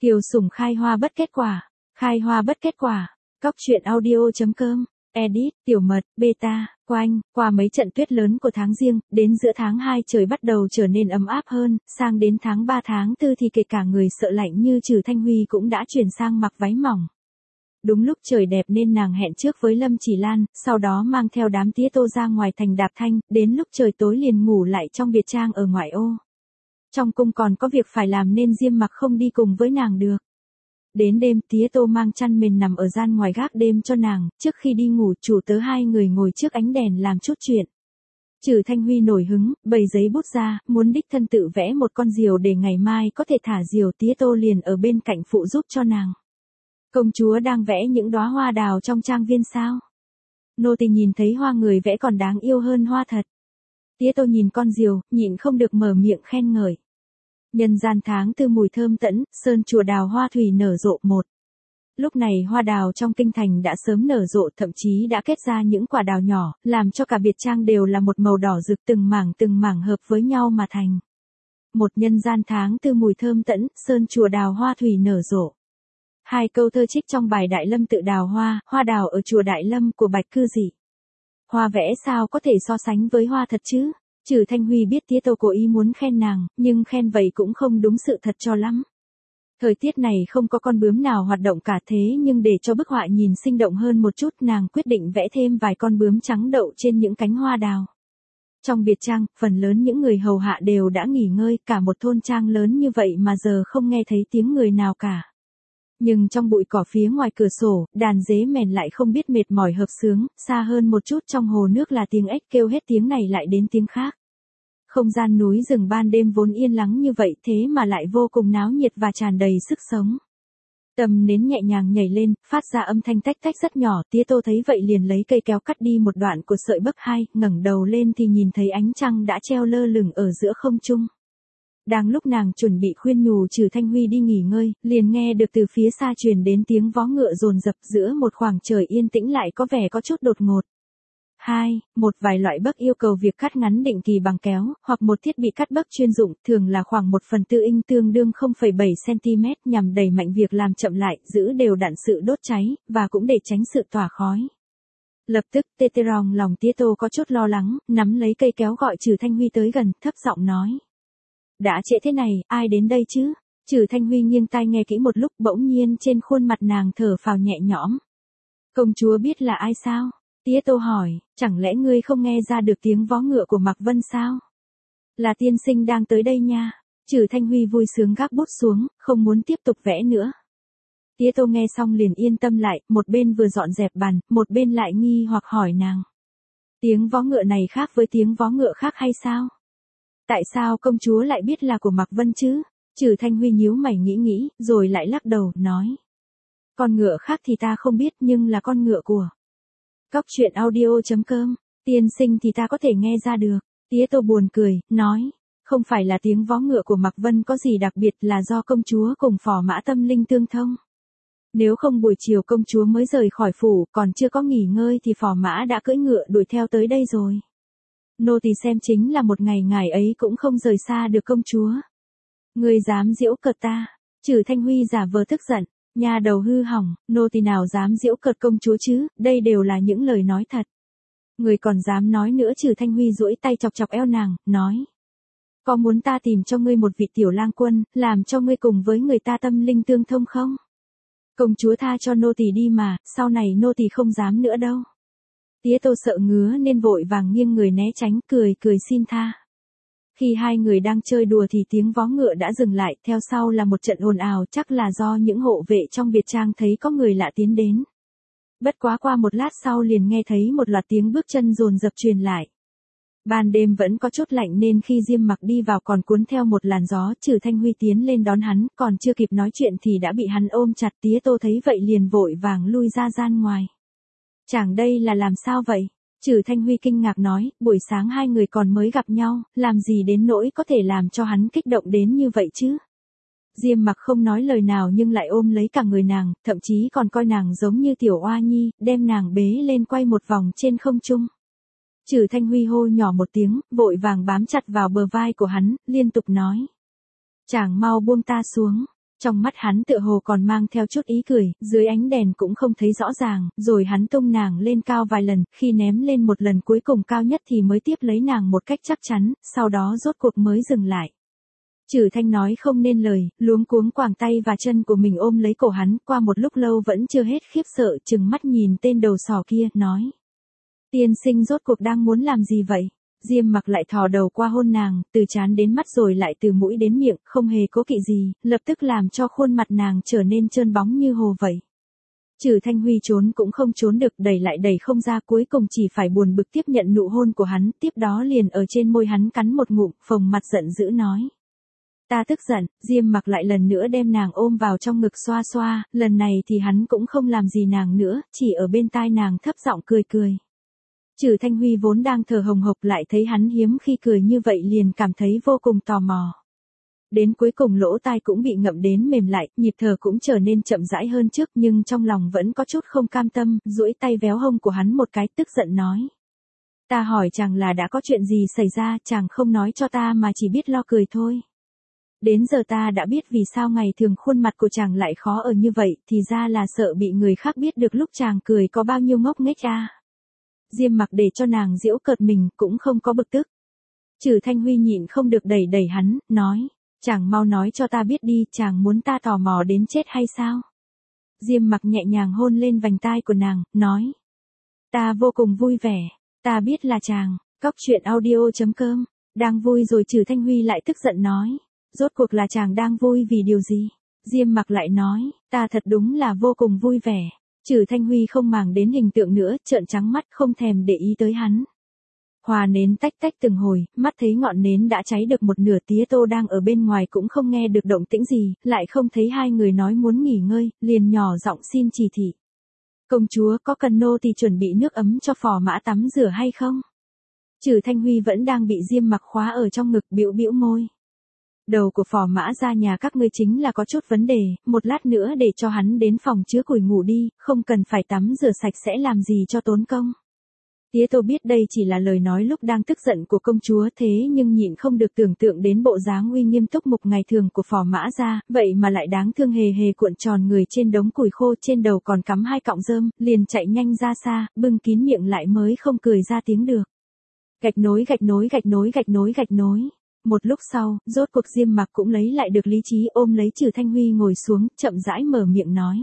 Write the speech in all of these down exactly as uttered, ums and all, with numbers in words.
Kiều Sủng khai hoa bất kết quả, khai hoa bất kết quả. Cóc truyện audio chấm com, edit, tiểu mật, beta, quanh, qua mấy trận tuyết lớn của tháng Giêng, đến giữa tháng hai trời bắt đầu trở nên ấm áp hơn, sang đến tháng ba tháng tư thì kể cả người sợ lạnh như Trừ Thanh Huy cũng đã chuyển sang mặc váy mỏng. Đúng lúc trời đẹp nên nàng hẹn trước với Lâm Chỉ Lan, sau đó mang theo đám tía tô ra ngoài thành Đạp Thanh, đến lúc trời tối liền ngủ lại trong biệt trang ở ngoại ô. Trong cung còn có việc phải làm nên Diêm Mặc không đi cùng với nàng được. Đến đêm tía tô mang chăn mền nằm ở gian ngoài gác đêm cho nàng, trước khi đi ngủ chủ tớ hai người ngồi trước ánh đèn làm chút chuyện. Trừ Thanh Huy nổi hứng, bày giấy bút ra, muốn đích thân tự vẽ một con diều để ngày mai có thể thả diều, tía tô liền ở bên cạnh phụ giúp cho nàng. Công chúa đang vẽ những đóa hoa đào trong trang viên sao? Nô tỳ nhìn thấy hoa người vẽ còn đáng yêu hơn hoa thật. Tía tô nhìn con diều, nhịn không được mở miệng khen ngợi. Nhân gian tháng tư mùi thơm tẫn, sơn chùa đào hoa thủy nở rộ một. Lúc này hoa đào trong kinh thành đã sớm nở rộ, thậm chí đã kết ra những quả đào nhỏ, làm cho cả biệt trang đều là một màu đỏ rực, từng mảng từng mảng hợp với nhau mà thành. Một nhân gian tháng tư mùi thơm tẫn, sơn chùa đào hoa thủy nở rộ. Hai câu thơ trích trong bài Đại Lâm tự đào hoa, hoa đào ở chùa Đại Lâm của Bạch Cư Dị. Hoa vẽ sao có thể so sánh với hoa thật chứ? Trừ Thanh Huy biết tía tô cố ý muốn khen nàng, nhưng khen vậy cũng không đúng sự thật cho lắm. Thời tiết này không có con bướm nào hoạt động cả, thế nhưng để cho bức họa nhìn sinh động hơn một chút, nàng quyết định vẽ thêm vài con bướm trắng đậu trên những cánh hoa đào. Trong biệt trang, phần lớn những người hầu hạ đều đã nghỉ ngơi, cả một thôn trang lớn như vậy mà giờ không nghe thấy tiếng người nào cả. Nhưng trong bụi cỏ phía ngoài cửa sổ, đàn dế mèn lại không biết mệt mỏi hợp xướng, xa hơn một chút trong hồ nước là tiếng ếch kêu, hết tiếng này lại đến tiếng khác. Không gian núi rừng ban đêm vốn yên lắng như vậy thế mà lại vô cùng náo nhiệt và tràn đầy sức sống. Tầm nến nhẹ nhàng nhảy lên, phát ra âm thanh tách tách rất nhỏ, tía tô thấy vậy liền lấy cây kéo cắt đi một đoạn của sợi bấc hai, ngẩng đầu lên thì nhìn thấy ánh trăng đã treo lơ lửng ở giữa không trung. Đang lúc nàng chuẩn bị khuyên nhủ Trừ Thanh Huy đi nghỉ ngơi, liền nghe được từ phía xa truyền đến tiếng vó ngựa dồn dập, giữa một khoảng trời yên tĩnh lại có vẻ có chút đột ngột. Hai, một vài loại bấc yêu cầu việc cắt ngắn định kỳ bằng kéo, hoặc một thiết bị cắt bấc chuyên dụng, thường là khoảng một phần tư inch tương đương không phẩy bảy xăng-ti-mét, nhằm đẩy mạnh việc làm chậm lại, giữ đều đặn sự đốt cháy, và cũng để tránh sự tỏa khói. Lập tức, tê tê ròng lòng tía tô có chút lo lắng, nắm lấy cây kéo gọi Trừ Thanh Huy tới gần, thấp giọng nói. Đã trễ thế này, ai đến đây chứ? Trừ Thanh Huy nghiêng tai nghe kỹ một lúc, bỗng nhiên trên khuôn mặt nàng thở phào nhẹ nhõm. Công chúa biết là ai sao? Tía tô hỏi, chẳng lẽ ngươi không nghe ra được tiếng vó ngựa của Mạc Vân sao? Là tiên sinh đang tới đây nha. Trừ Thanh Huy vui sướng gác bút xuống, không muốn tiếp tục vẽ nữa. Tía tô nghe xong liền yên tâm lại, một bên vừa dọn dẹp bàn, một bên lại nghi hoặc hỏi nàng. Tiếng vó ngựa này khác với tiếng vó ngựa khác hay sao? Tại sao công chúa lại biết là của Mạc Vân chứ? Trừ Thanh Huy nhíu mày nghĩ nghĩ, rồi lại lắc đầu, nói. Con ngựa khác thì ta không biết, nhưng là con ngựa của Cóc truyện audio chấm com, tiên sinh thì ta có thể nghe ra được. Tía tô buồn cười, nói. Không phải là tiếng vó ngựa của Mạc Vân có gì đặc biệt, là do công chúa cùng phò mã tâm linh tương thông. Nếu không buổi chiều công chúa mới rời khỏi phủ, còn chưa có nghỉ ngơi thì phò mã đã cưỡi ngựa đuổi theo tới đây rồi. Nô tỳ xem chính là một ngày ngài ấy cũng không rời xa được công chúa. Ngươi dám giễu cợt ta? Trừ Thanh Huy giả vờ tức giận. Nhà đầu hư hỏng, nô tỳ nào dám giễu cợt công chúa chứ, đây đều là những lời nói thật. Người còn dám nói nữa? Trừ Thanh Huy duỗi tay chọc chọc eo nàng, nói. Có muốn ta tìm cho ngươi một vị tiểu lang quân, làm cho ngươi cùng với người ta tâm linh tương thông không? Công chúa tha cho nô tỳ đi mà, sau này nô tỳ không dám nữa đâu. Tía tô sợ ngứa nên vội vàng nghiêng người né tránh, cười cười xin tha. Khi hai người đang chơi đùa thì tiếng vó ngựa đã dừng lại, theo sau là một trận ồn ào, chắc là do những hộ vệ trong biệt trang thấy có người lạ tiến đến. Bất quá qua một lát sau liền nghe thấy một loạt tiếng bước chân dồn dập truyền lại. Ban đêm vẫn có chút lạnh nên khi Diêm Mặc đi vào còn cuốn theo một làn gió, Trừ Thanh Huy tiến lên đón hắn, còn chưa kịp nói chuyện thì đã bị hắn ôm chặt. Tía tô thấy vậy liền vội vàng lui ra gian ngoài. Chàng đây là làm sao vậy? Trừ Thanh Huy kinh ngạc nói, buổi sáng hai người còn mới gặp nhau, làm gì đến nỗi có thể làm cho hắn kích động đến như vậy chứ? Diêm Mặc không nói lời nào nhưng lại ôm lấy cả người nàng, thậm chí còn coi nàng giống như tiểu oa nhi, đem nàng bế lên quay một vòng trên không trung. Trừ Thanh Huy hô nhỏ một tiếng, vội vàng bám chặt vào bờ vai của hắn, liên tục nói. Chàng mau buông ta xuống. Trong mắt hắn tựa hồ còn mang theo chút ý cười, dưới ánh đèn cũng không thấy rõ ràng, rồi hắn tung nàng lên cao vài lần, khi ném lên một lần cuối cùng cao nhất thì mới tiếp lấy nàng một cách chắc chắn, sau đó rốt cuộc mới dừng lại. Trử Thanh nói không nên lời, luống cuống quàng tay và chân của mình ôm lấy cổ hắn, qua một lúc lâu vẫn chưa hết khiếp sợ, trừng mắt nhìn tên đầu sỏ kia, nói. Tiên sinh rốt cuộc đang muốn làm gì vậy? Diêm Mặc lại thò đầu qua hôn nàng, từ trán đến mắt rồi lại từ mũi đến miệng, không hề cố kỵ gì, lập tức làm cho khuôn mặt nàng trở nên trơn bóng như hồ vậy. Trử Thanh Huy trốn cũng không trốn được, đẩy lại đẩy không ra, cuối cùng chỉ phải buồn bực tiếp nhận nụ hôn của hắn, tiếp đó liền ở trên môi hắn cắn một ngụm, phồng mặt giận dữ nói. Ta tức giận. Diêm Mặc lại lần nữa đem nàng ôm vào trong ngực xoa xoa, lần này thì hắn cũng không làm gì nàng nữa, chỉ ở bên tai nàng thấp giọng cười cười. Trử Thanh Huy vốn đang thở hồng hộc lại thấy hắn hiếm khi cười như vậy liền cảm thấy vô cùng tò mò. Đến cuối cùng lỗ tai cũng bị ngậm đến mềm lại, nhịp thở cũng trở nên chậm rãi hơn trước, nhưng trong lòng vẫn có chút không cam tâm, duỗi tay véo hông của hắn một cái, tức giận nói. Ta hỏi chàng là đã có chuyện gì xảy ra, chàng không nói cho ta mà chỉ biết lo cười thôi. Đến giờ ta đã biết vì sao ngày thường khuôn mặt của chàng lại khó ở như vậy, thì ra là sợ bị người khác biết được lúc chàng cười có bao nhiêu ngốc nghếch a. Diêm Mặc để cho nàng giễu cợt mình, cũng không có bực tức. Trử Thanh Huy nhịn không được đẩy đẩy hắn, nói, chàng mau nói cho ta biết đi, chàng muốn ta tò mò đến chết hay sao? Diêm Mặc nhẹ nhàng hôn lên vành tai của nàng, nói, ta vô cùng vui vẻ, ta biết là chàng. Cóc truyện audio chấm com, đang vui rồi. Trử Thanh Huy lại tức giận nói, rốt cuộc là chàng đang vui vì điều gì? Diêm Mặc lại nói, ta thật đúng là vô cùng vui vẻ. Trử Thanh Huy không màng đến hình tượng nữa, trợn trắng mắt không thèm để ý tới hắn. Hòa nến tách tách từng hồi, mắt thấy ngọn nến đã cháy được một nửa, Tía Tô đang ở bên ngoài cũng không nghe được động tĩnh gì, lại không thấy hai người nói muốn nghỉ ngơi, liền nhỏ giọng xin chỉ thị. Công chúa có cần nô tỳ chuẩn bị nước ấm cho phò mã tắm rửa hay không? Trử Thanh Huy vẫn đang bị Diêm Mặc khóa ở trong ngực, bĩu bĩu môi. Đầu của phò mã ra nhà các ngươi chính là có chút vấn đề, một lát nữa để cho hắn đến phòng chứa củi ngủ đi, không cần phải tắm rửa sạch sẽ làm gì cho tốn công. Tía Tô biết đây chỉ là lời nói lúc đang tức giận của công chúa, thế nhưng nhịn không được tưởng tượng đến bộ dáng uy nghiêm túc mục ngày thường của phò mã ra, vậy mà lại đáng thương hề hề cuộn tròn người trên đống củi khô, trên đầu còn cắm hai cọng rơm, liền chạy nhanh ra xa, bưng kín miệng lại mới không cười ra tiếng được. Gạch nối gạch nối gạch nối gạch nối gạch nối. Một lúc sau, rốt cuộc Diêm Mặc cũng lấy lại được lý trí, ôm lấy Trử Thanh Huy ngồi xuống, chậm rãi mở miệng nói.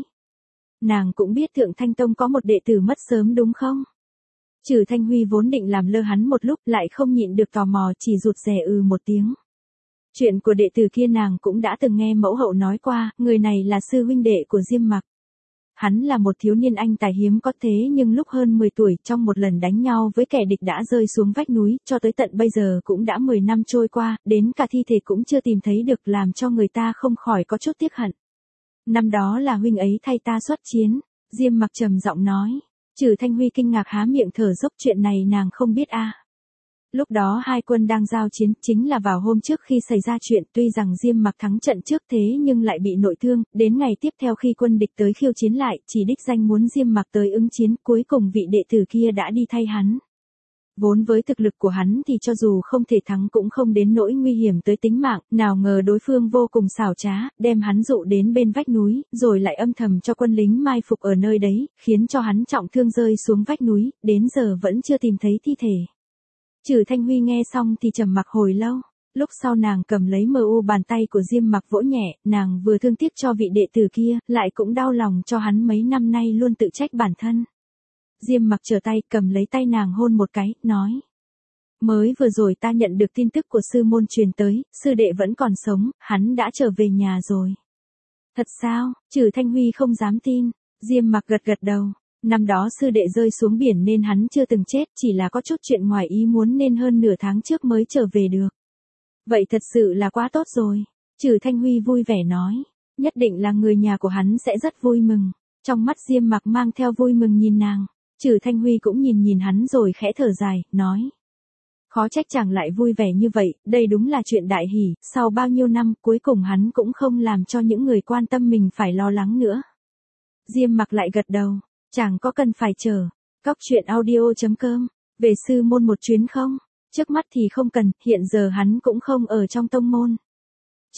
Nàng cũng biết Thượng Thanh Tông có một đệ tử mất sớm đúng không? Trử Thanh Huy vốn định làm lơ hắn một lúc, lại không nhịn được tò mò, chỉ rụt rè ừ một tiếng. Chuyện của đệ tử kia nàng cũng đã từng nghe mẫu hậu nói qua, người này là sư huynh đệ của Diêm Mặc. Hắn là một thiếu niên anh tài hiếm có, thế nhưng lúc hơn mười tuổi, trong một lần đánh nhau với kẻ địch đã rơi xuống vách núi, cho tới tận bây giờ cũng đã mười năm trôi qua, đến cả thi thể cũng chưa tìm thấy được, làm cho người ta không khỏi có chút tiếc hận. Năm đó là huynh ấy thay ta xuất chiến. Diêm Mặc trầm giọng nói. Trử Thanh Huy kinh ngạc há miệng thở dốc, chuyện này nàng không biết a. À. Lúc đó hai quân đang giao chiến, chính là vào hôm trước khi xảy ra chuyện, tuy rằng Diêm Mặc thắng trận trước thế nhưng lại bị nội thương, đến ngày tiếp theo khi quân địch tới khiêu chiến lại, chỉ đích danh muốn Diêm Mặc tới ứng chiến, cuối cùng vị đệ tử kia đã đi thay hắn. Vốn với thực lực của hắn thì cho dù không thể thắng cũng không đến nỗi nguy hiểm tới tính mạng, nào ngờ đối phương vô cùng xảo trá, đem hắn dụ đến bên vách núi, rồi lại âm thầm cho quân lính mai phục ở nơi đấy, khiến cho hắn trọng thương rơi xuống vách núi, đến giờ vẫn chưa tìm thấy thi thể. Trử Thanh Huy nghe xong thì trầm mặc hồi lâu, lúc sau nàng cầm lấy mờ u bàn tay của Diêm Mặc vỗ nhẹ, nàng vừa thương tiếc cho vị đệ tử kia, lại cũng đau lòng cho hắn mấy năm nay luôn tự trách bản thân. Diêm Mặc trở tay cầm lấy tay nàng hôn một cái, nói. Mới vừa rồi ta nhận được tin tức của sư môn truyền tới, sư đệ vẫn còn sống, hắn đã trở về nhà rồi. Thật sao? Trử Thanh Huy không dám tin. Diêm Mặc gật gật đầu. Năm đó sư đệ rơi xuống biển nên hắn chưa từng chết, chỉ là có chút chuyện ngoài ý muốn nên hơn nửa tháng trước mới trở về được. Vậy thật sự là quá tốt rồi. Trử Thanh Huy vui vẻ nói. Nhất định là người nhà của hắn sẽ rất vui mừng. Trong mắt Diêm Mặc mang theo vui mừng nhìn nàng. Trử Thanh Huy cũng nhìn nhìn hắn rồi khẽ thở dài, nói. Khó trách chàng lại vui vẻ như vậy, đây đúng là chuyện đại hỷ, sau bao nhiêu năm cuối cùng hắn cũng không làm cho những người quan tâm mình phải lo lắng nữa. Diêm Mặc lại gật đầu, chàng có cần phải chờ. Cóc truyện audio chấm com, về sư môn một chuyến không? Trước mắt thì không cần, hiện giờ hắn cũng không ở trong tông môn.